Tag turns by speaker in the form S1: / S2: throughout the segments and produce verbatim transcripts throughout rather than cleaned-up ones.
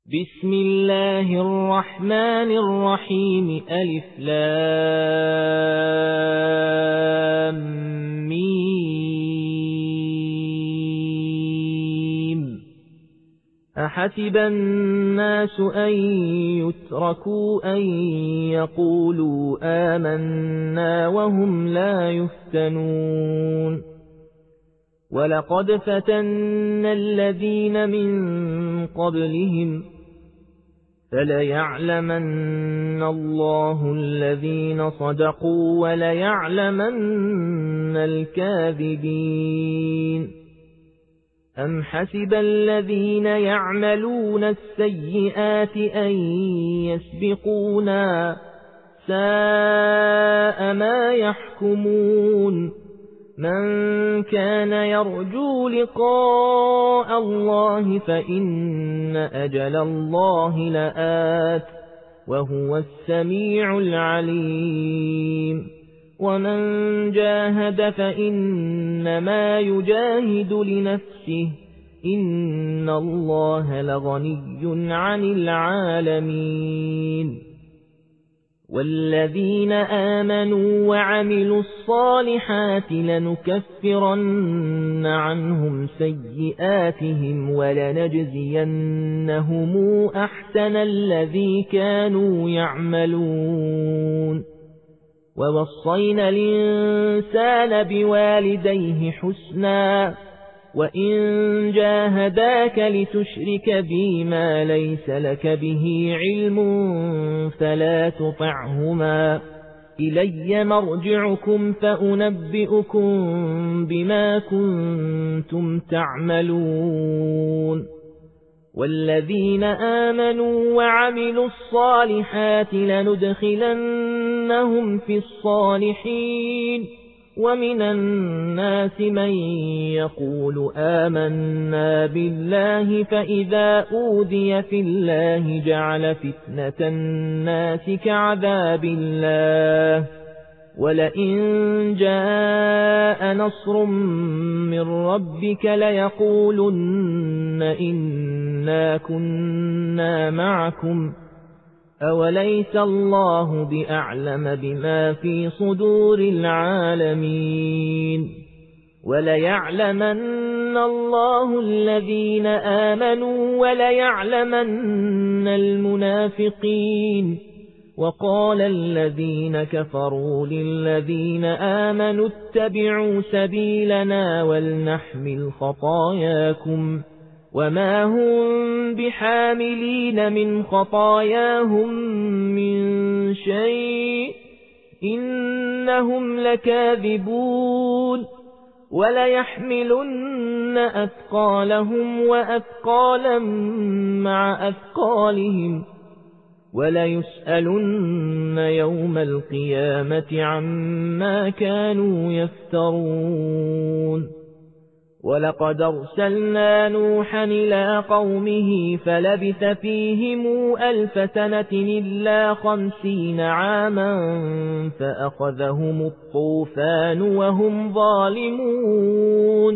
S1: بسم الله الرحمن الرحيم ألف لام ميم أحسب الناس أن يتركوا أن يقولوا آمنا وهم لا يفتنون ولقد فتنا الذين من قبلهم فليعلمن الله الذين صدقوا وليعلمن الكاذبين أم حسب الذين يعملون السيئات أن يسبقونا ساء ما يحكمون من كان يرجو لقاء الله فإن أجل الله لآت وهو السميع العليم ومن جاهد فإنما يجاهد لنفسه إن الله لغني عن العالمين والذين آمنوا وعملوا الصالحات لنكفرن عنهم سيئاتهم ولنجزينهم أحسن الذي كانوا يعملون ووصينا الإنسان بوالديه حسنا وإن جاهداك لتشرك بي ما ليس لك به علم فلا تطعهما إلي مرجعكم فأنبئكم بما كنتم تعملون والذين آمنوا وعملوا الصالحات لندخلنهم في الصالحين ومن الناس من يقول آمنا بالله فإذا أوذي في الله جعل فتنة الناس كعذاب الله ولئن جاء نصر من ربك ليقولن إنا كنا معكم أوليس الله بأعلم بما في صدور العالمين وليعلمن الله الذين آمنوا وليعلمن المنافقين وقال الذين كفروا للذين آمنوا اتبعوا سبيلنا ولنحمل خطاياكم وما هم بحاملين من خطاياهم من شيء إنهم لكاذبون وليحملن أثقالهم وأثقالا مع أثقالهم وليسألن يوم القيامة عما كانوا يفترون ولقد أرسلنا نوحا إلى قومه فلبث فيهم ألف سنة إلا خمسين عاما فأخذهم الطوفان وهم ظالمون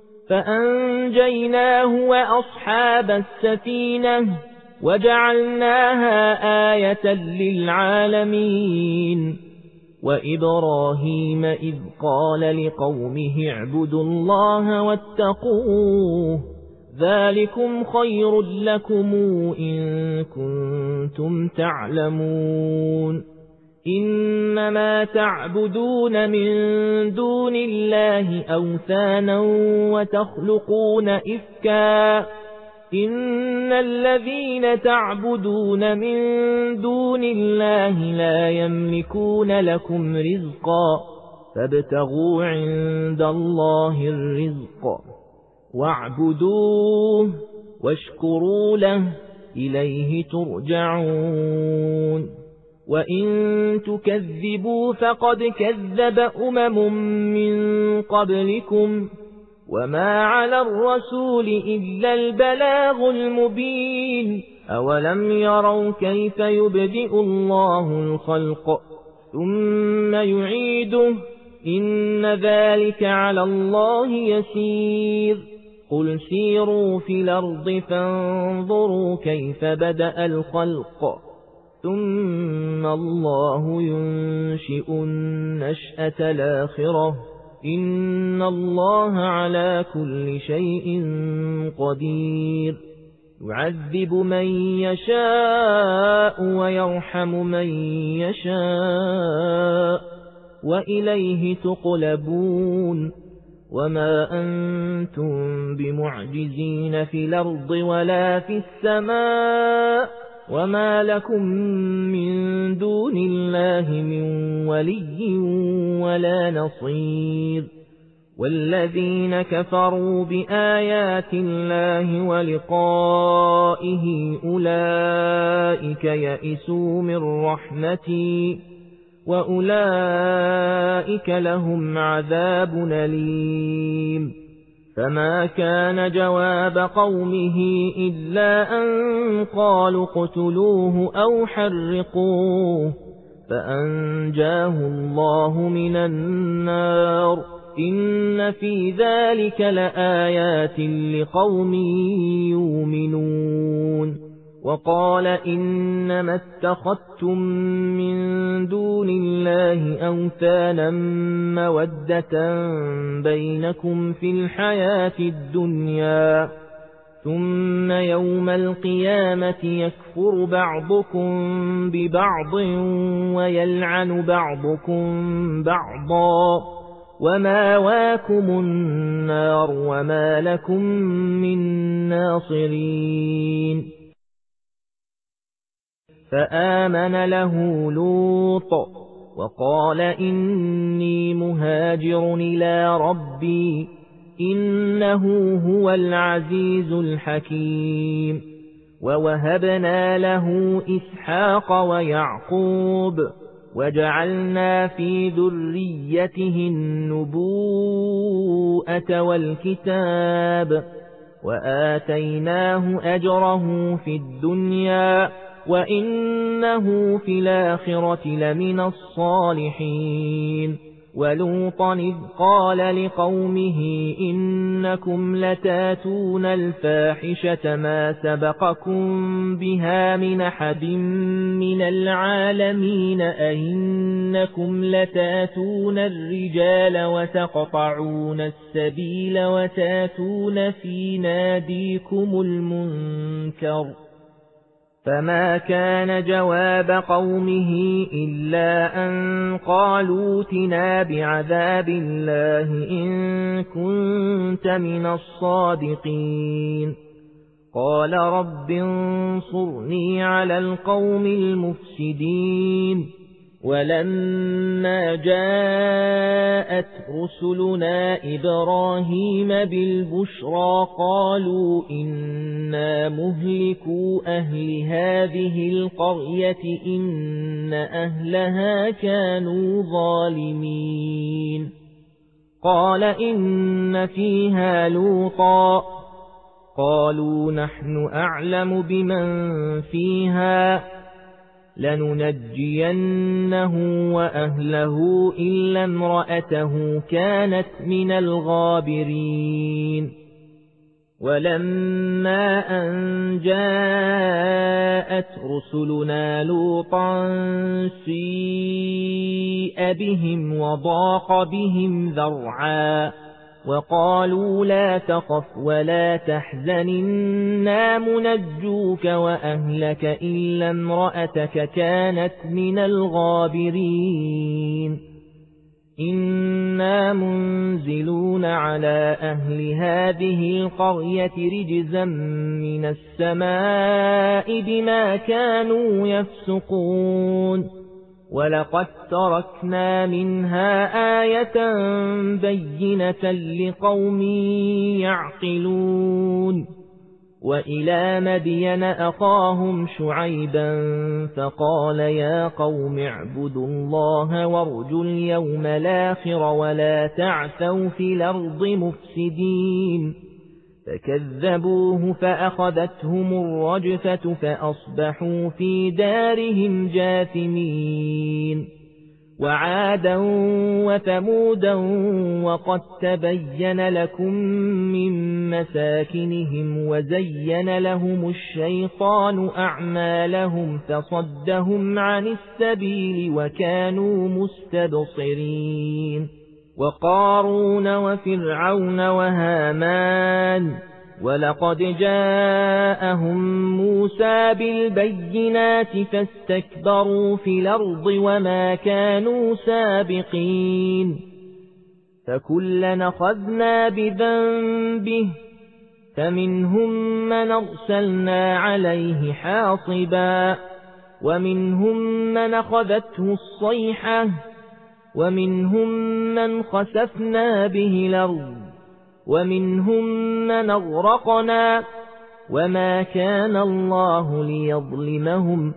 S1: فأنجيناه وأصحاب السفينة وجعلناها آية للعالمين وإبراهيم إذ قال لقومه اعبدوا الله واتقوه ذلكم خير لكم إن كنتم تعلمون إنما تعبدون من دون الله أوثانا وتخلقون إفكا إن الذين تعبدون من دون الله لا يملكون لكم رزقا فابتغوا عند الله الرزق واعبدوه واشكروا له إليه ترجعون وإن تكذبوا فقد كذب أمم من قبلكم وما على الرسول إلا البلاغ المبين أولم يروا كيف يبدئ الله الخلق ثم يعيده إن ذلك على الله يسير قل سيروا في الأرض فانظروا كيف بدأ الخلق ثم الله ينشئ النشأة الآخرة إن الله على كل شيء قدير يعذب من يشاء ويرحم من يشاء وإليه تقلبون وما أنتم بمعجزين في الأرض ولا في السماء وما لكم من دون الله من ولي ولا نصير والذين كفروا بآيات الله ولقائه أولئك يئسوا من رحمتي وأولئك لهم عذاب أليم فما كان جواب قومه إلا أن قالوا اقتلوه أو حرقوه فأنجاه الله من النار إن في ذلك لآيات لقوم يؤمنون وقال إنما اتخذتم من دون الله أوثانا مودة بينكم في الحياة الدنيا ثم يوم القيامة يكفر بعضكم ببعض ويلعن بعضكم بعضا وماواكم النار وما لكم من ناصرين فآمن له لوط وقال إني مهاجر إلى ربي إنه هو العزيز الحكيم ووهبنا له إسحاق ويعقوب وجعلنا في ذريته النبوءة والكتاب وآتيناه أجره في الدنيا وإنه في الآخرة لمن الصالحين ولوطا إذ قال لقومه إنكم لتاتون الفاحشة ما سبقكم بها من أحد من العالمين أئنكم لتاتون الرجال وتقطعون السبيل وتاتون في ناديكم المنكر فما كان جواب قومه إلا أن قالوا ائتنا بعذاب الله إن كنت من الصادقين قال رب انصرني على القوم المفسدين ولما جاءت رسلنا إبراهيم بالبشرى قالوا إنا مهلكو أهل هذه القرية إن أهلها كانوا ظالمين قال إن فيها لوطا قالوا نحن أعلم بمن فيها لننجينه وأهله إلا امرأته كانت من الغابرين ولما أن جاءت رسلنا لوطا سيء بهم وضاق بهم ذرعا وقالوا لا تخف ولا تحزن إنا منجوك وأهلك إلا امرأتك كانت من الغابرين إنا منزلون على أهل هذه القرية رجزا من السماء بما كانوا يفسقون ولقد تركنا منها آية بينة لقوم يعقلون وإلى مدين أخاهم شعيبا فقال يا قوم اعبدوا الله وارجوا اليوم الآخر ولا تعثوا في الأرض مفسدين فكذبوه فأخذتهم الرجفة فأصبحوا في دارهم جاثمين وعادا وثمودا وقد تبين لكم من مساكنهم وزين لهم الشيطان أعمالهم فصدهم عن السبيل وكانوا مستبصرين وقارون وفرعون وهامان ولقد جاءهم موسى بالبينات فاستكبروا في الأرض وما كانوا سابقين فكلنا أخذنا بذنبه فمنهم من أرسلنا عليه حاصبا ومنهم من أخذته الصيحة ومنهم من خسفنا به الأرض ومنهم من أغرقنا وما كان الله ليظلمهم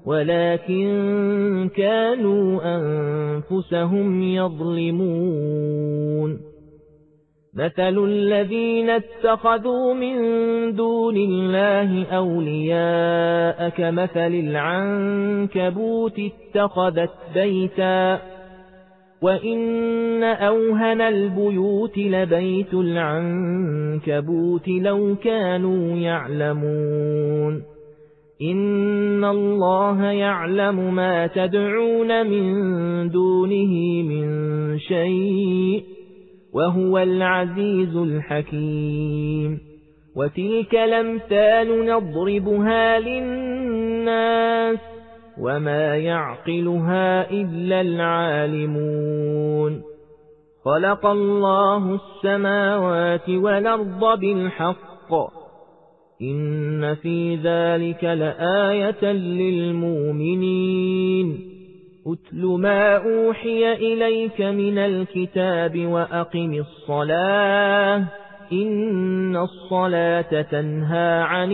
S1: ولكن كانوا أنفسهم يظلمون مثل الذين اتخذوا من دون الله أولياء كمثل العنكبوت اتخذت بيتا وإن أوهن البيوت لبيت العنكبوت لو كانوا يعلمون إن الله يعلم ما تدعون من دونه من شيء وهو العزيز الحكيم وتلك الأمثال نضربها للناس وما يعقلها إلا العالمون خلق الله السماوات والأرض بالحق إن في ذلك لآية للمؤمنين أتل ما أوحي إليك من الكتاب وأقم الصلاة إن الصلاة تنهى عن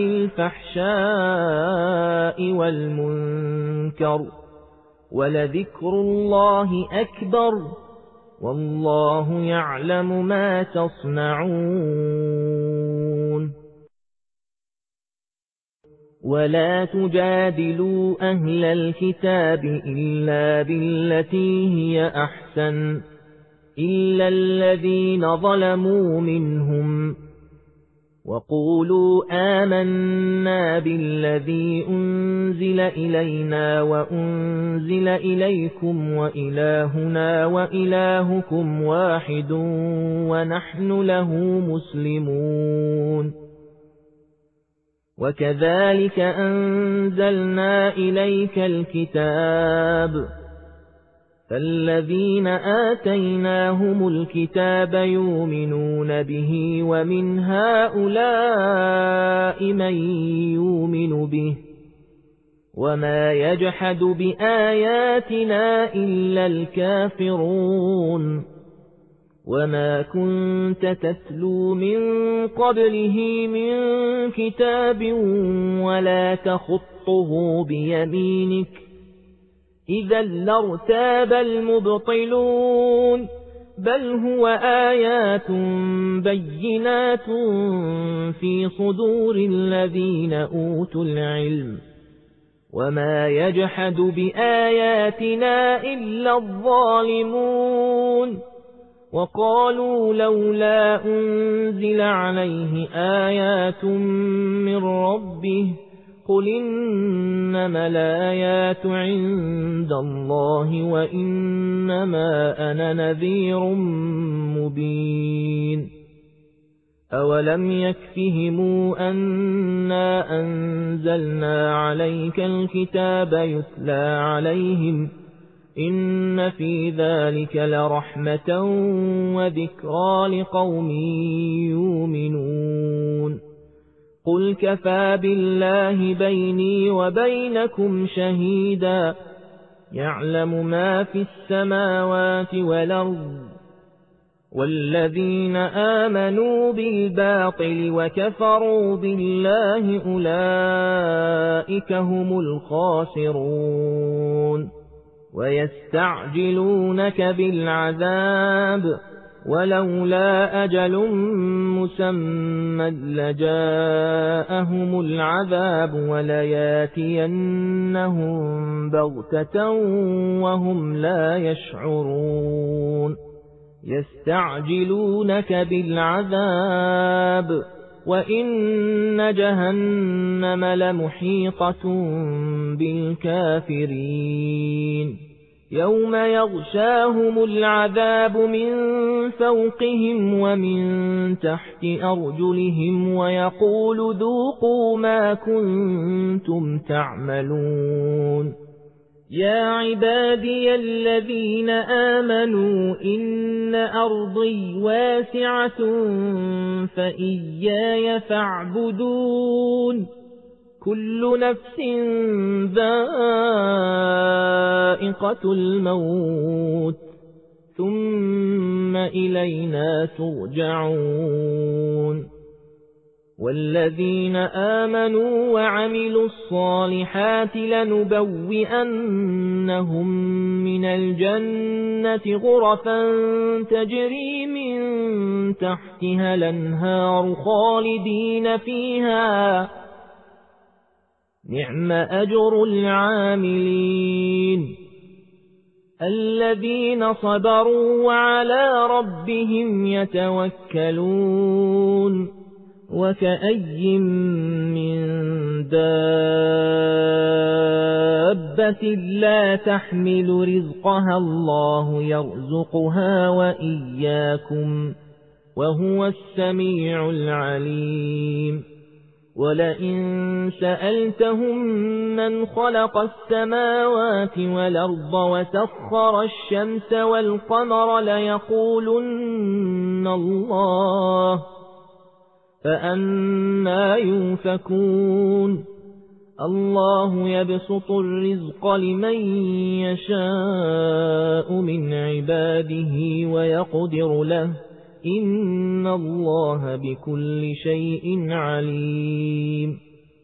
S1: الفحشاء والمنكر ولذكر الله أكبر والله يعلم ما تصنعون ولا تجادلوا أهل الكتاب إلا بالتي هي أحسن إلا الذين ظلموا منهم وقولوا آمنا بالذي أنزل إلينا وأنزل إليكم وإلهنا وإلهكم واحد ونحن له مسلمون وكذلك أنزلنا إليك الكتاب فالذين آتيناهم الكتاب يؤمنون به ومن هؤلاء من يؤمن به وما يجحد بآياتنا إلا الكافرون وما كنت تتلو من قبله من كتاب ولا تخطه بيمينك إذا لارتاب المبطلون بل هو آيات بينات في صدور الذين أوتوا العلم وما يجحد بآياتنا إلا الظالمون وقالوا لولا أنزل عليه آيات من ربه قل إنما الآيات عند الله وإنما أنا نذير مبين أولم يكفهم أنا أنزلنا عليك الكتاب يتلى عليهم إن في ذلك لرحمة وذكرى لقوم يؤمنون قل كفى بالله بيني وبينكم شهيدا يعلم ما في السماوات والأرض والذين آمنوا بالباطل وكفروا بالله أولئك هم الخاسرون ويستعجلونك بالعذاب ولولا أجل مسمى لجاءهم العذاب ولياتينهم بغتة وهم لا يشعرون يستعجلونك بالعذاب وإن جهنم لمحيطة بالكافرين يوم يغشاهم العذاب من فوقهم ومن تحت أرجلهم ويقول ذوقوا ما كنتم تعملون يا عبادي الذين آمنوا إن أرضي واسعة فإياي فاعبدون كل نفس ذائقة الموت ثم إلينا ترجعون والذين آمنوا وعملوا الصالحات لنبوئنهم من الجنة غرفا تجري من تحتها الأنهار خالدين فيها نعم أجر العاملين الذين صبروا وعلى ربهم يتوكلون وكأي من دابة لا تحمل رزقها الله يرزقها وإياكم وهو السميع العليم ولئن سألتهم من خلق السماوات والأرض وسخر الشمس والقمر ليقولن الله فأنى يؤفكون الله يبسط الرزق لمن يشاء من عباده ويقدر له إن الله بكل شيء عليم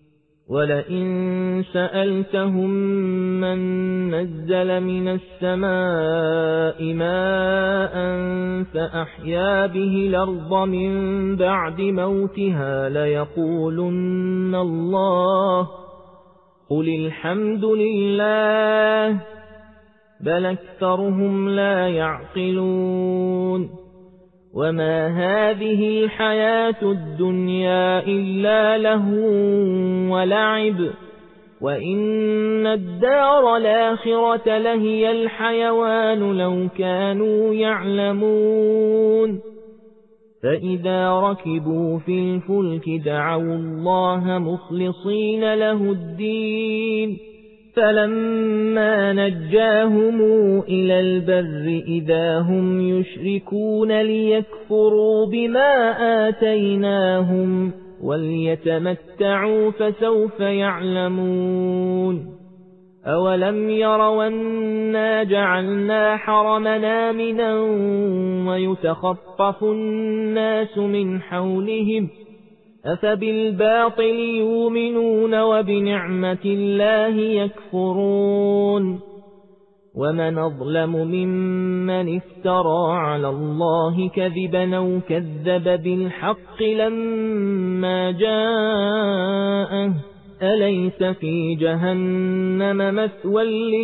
S1: ولئن سألتهم من نزل من السماء ماء فأحيا به الأرض من بعد موتها ليقولن الله قل الحمد لله بل أكثرهم لا يعقلون وما هذه الحياة الدنيا إلا لهو ولعب وإن الدار الآخرة لهي الحيوان لو كانوا يعلمون فإذا ركبوا في الفلك دعوا الله مخلصين له الدين فلما نجاهم إلى البر إذا هم يشركون ليكفروا بما آتيناهم وليتمتعوا فسوف يعلمون أولم يروا أنا جعلنا حرمنا آمنا ويتخطف الناس من حولهم أفبالباطل يؤمنون وبنعمة الله يكفرون ومن أظلم ممن افترى على الله كذبا أو كذب بالحق لما جاءه أليس في جهنم مثوى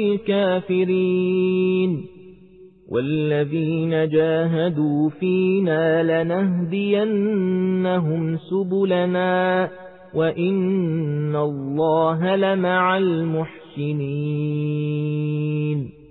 S1: للكافرين والذين جاهدوا فينا لنهدينهم سبلنا وإن الله لمع المحسنين